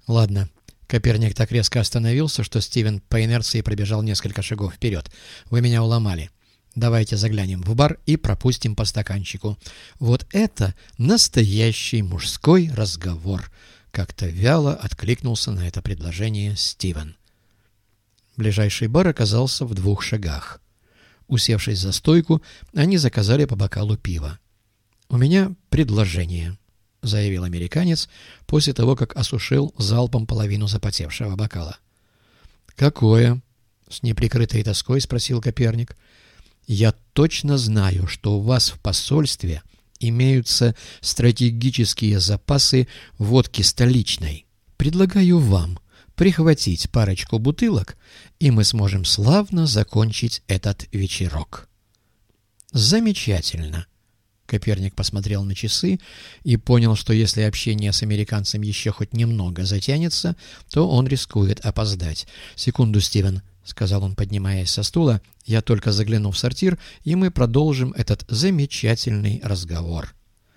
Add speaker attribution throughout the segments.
Speaker 1: Ладно. Коперник так резко остановился, что Стивен по инерции пробежал несколько шагов вперед. Вы меня уломали. Давайте заглянем в бар и пропустим по стаканчику. Вот это настоящий мужской разговор. Как-то вяло откликнулся на это предложение Стивен. Ближайший бар оказался в 2 шагах. Усевшись за стойку, они заказали по бокалу пива. «У меня предложение», — заявил американец после того, как осушил залпом половину запотевшего бокала. «Какое?» — с неприкрытой тоской спросил Коперник. «Я точно знаю, что у вас в посольстве имеются стратегические запасы водки столичной. Предлагаю вам прихватить парочку бутылок, и мы сможем славно закончить этот вечерок». «Замечательно!» Коперник посмотрел на часы и понял, что если общение с американцем еще хоть немного затянется, то он рискует опоздать. «Секунду, Стивен», — сказал он, поднимаясь со стула, — «я только загляну в сортир, и мы продолжим этот замечательный разговор».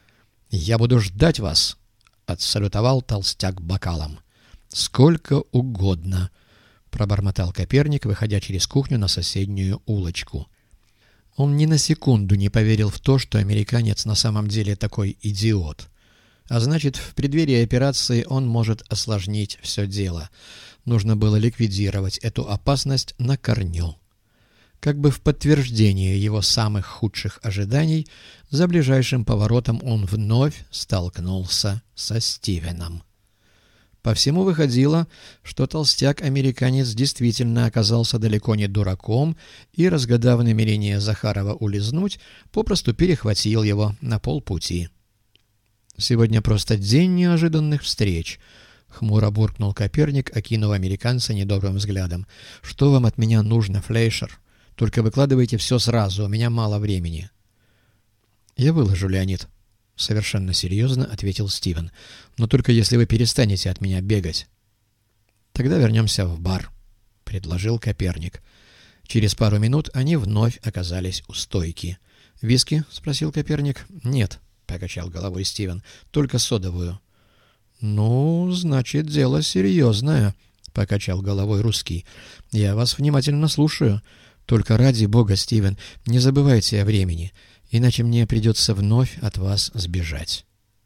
Speaker 1: «Я буду ждать вас», — отсалютовал толстяк бокалом. «Сколько угодно», — пробормотал Коперник, выходя через кухню на соседнюю улочку. Он ни на секунду не поверил в то, что американец на самом деле такой идиот. А значит, в преддверии операции он может осложнить все дело. Нужно было ликвидировать эту опасность на корню. Как бы в подтверждение его самых худших ожиданий, за ближайшим поворотом он вновь столкнулся со Стивеном. По всему выходило, что толстяк-американец действительно оказался далеко не дураком и, разгадав намерение Захарова улизнуть, попросту перехватил его на полпути. «Сегодня просто день неожиданных встреч», — хмуро буркнул Коперник, окинув американца недобрым взглядом. «Что вам от меня нужно, Флейшер? Только выкладывайте все сразу, у меня мало времени». «Я выложу, Леонид», — совершенно серьезно ответил Стивен. «Но только если вы перестанете от меня бегать». «Тогда вернемся в бар», — предложил Коперник. Через пару минут они вновь оказались у стойки. «Виски?» — спросил Коперник. «Нет», — покачал головой Стивен, — «только содовую». «Ну, значит, дело серьезное», — покачал головой русский. «Я вас внимательно слушаю. Только ради бога, Стивен, не забывайте о времени, иначе мне придется вновь от вас сбежать».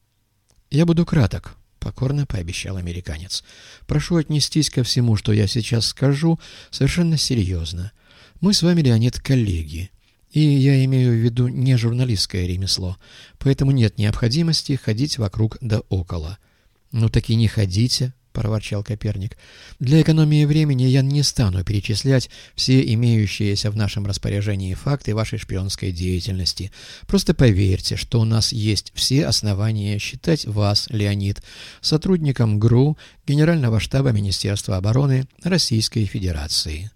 Speaker 1: «Я буду краток», — покорно пообещал американец. «Прошу отнестись ко всему, что я сейчас скажу, совершенно серьезно. Мы с вами, Леонид, коллеги, и я имею в виду не журналистское ремесло, поэтому нет необходимости ходить вокруг да около». «Ну так и не ходите», — проворчал Коперник. «Для экономии времени я не стану перечислять все имеющиеся в нашем распоряжении факты вашей шпионской деятельности. Просто поверьте, что у нас есть все основания считать вас, Леонид, сотрудником ГРУ Генерального штаба Министерства обороны Российской Федерации».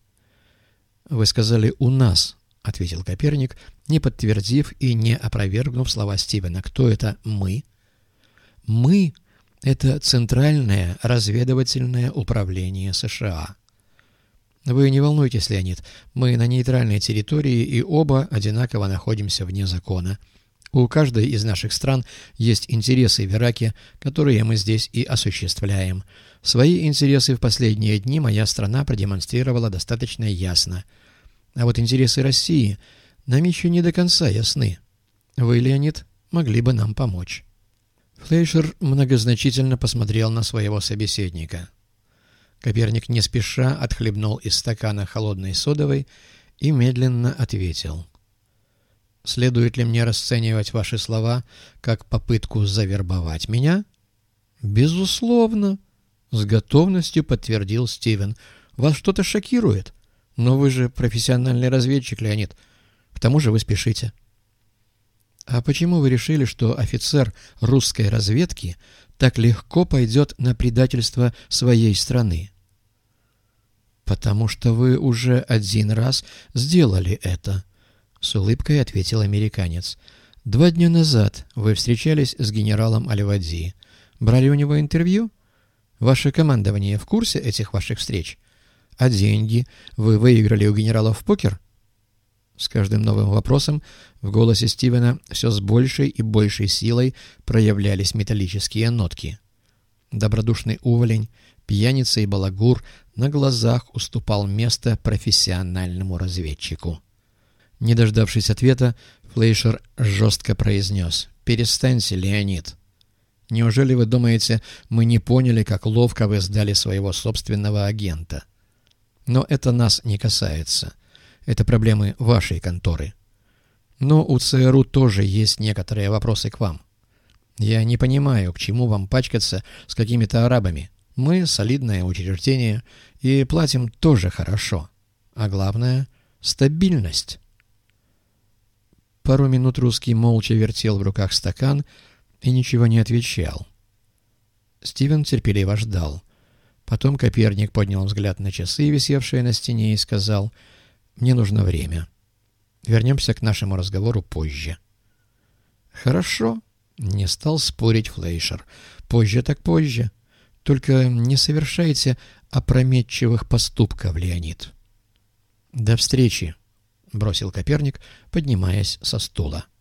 Speaker 1: «Вы сказали «у нас», — ответил Коперник, не подтвердив и не опровергнув слова Стивена. «Кто это «мы»?» «Мы» — это Центральное разведывательное управление США. Вы не волнуйтесь, Леонид, мы на нейтральной территории и оба одинаково находимся вне закона. У каждой из наших стран есть интересы в Ираке, которые мы здесь и осуществляем. Свои интересы в последние дни моя страна продемонстрировала достаточно ясно. А вот интересы России нам еще не до конца ясны. Вы, Леонид, могли бы нам помочь». Флейшер многозначительно посмотрел на своего собеседника. Коперник не спеша отхлебнул из стакана холодной содовой и медленно ответил. «Следует ли мне расценивать ваши слова как попытку завербовать меня?» «Безусловно», — с готовностью подтвердил Стивен. «Вас что-то шокирует? Но вы же профессиональный разведчик, Леонид. К тому же вы спешите». «А почему вы решили, что офицер русской разведки так легко пойдет на предательство своей страны?» «Потому что вы уже один раз сделали это», — с улыбкой ответил американец. 2 дня назад вы встречались с генералом Аль-Вадзи. Брали у него интервью? Ваше командование в курсе этих ваших встреч? А деньги вы выиграли у генерала в покер?» С каждым новым вопросом в голосе Стивена все с большей и большей силой проявлялись металлические нотки. Добродушный уволень, пьяница и балагур на глазах уступал место профессиональному разведчику. Не дождавшись ответа, Флейшер жестко произнес: «Перестаньте, Леонид. Неужели вы думаете, мы не поняли, как ловко вы сдали своего собственного агента? Но это нас не касается. Это проблемы вашей конторы. Но у ЦРУ тоже есть некоторые вопросы к вам. Я не понимаю, к чему вам пачкаться с какими-то арабами. Мы солидное учреждение и платим тоже хорошо. А главное — стабильность». Пару минут русский молча вертел в руках стакан и ничего не отвечал. Стивен терпеливо ждал. Потом Коперник поднял взгляд на часы, висевшие на стене, и сказал: «Мне нужно время. Вернемся к нашему разговору позже». «Хорошо», — не стал спорить Флейшер. «Позже так позже. Только не совершайте опрометчивых поступков, Леонид». «До встречи», — бросил Коперник, поднимаясь со стула.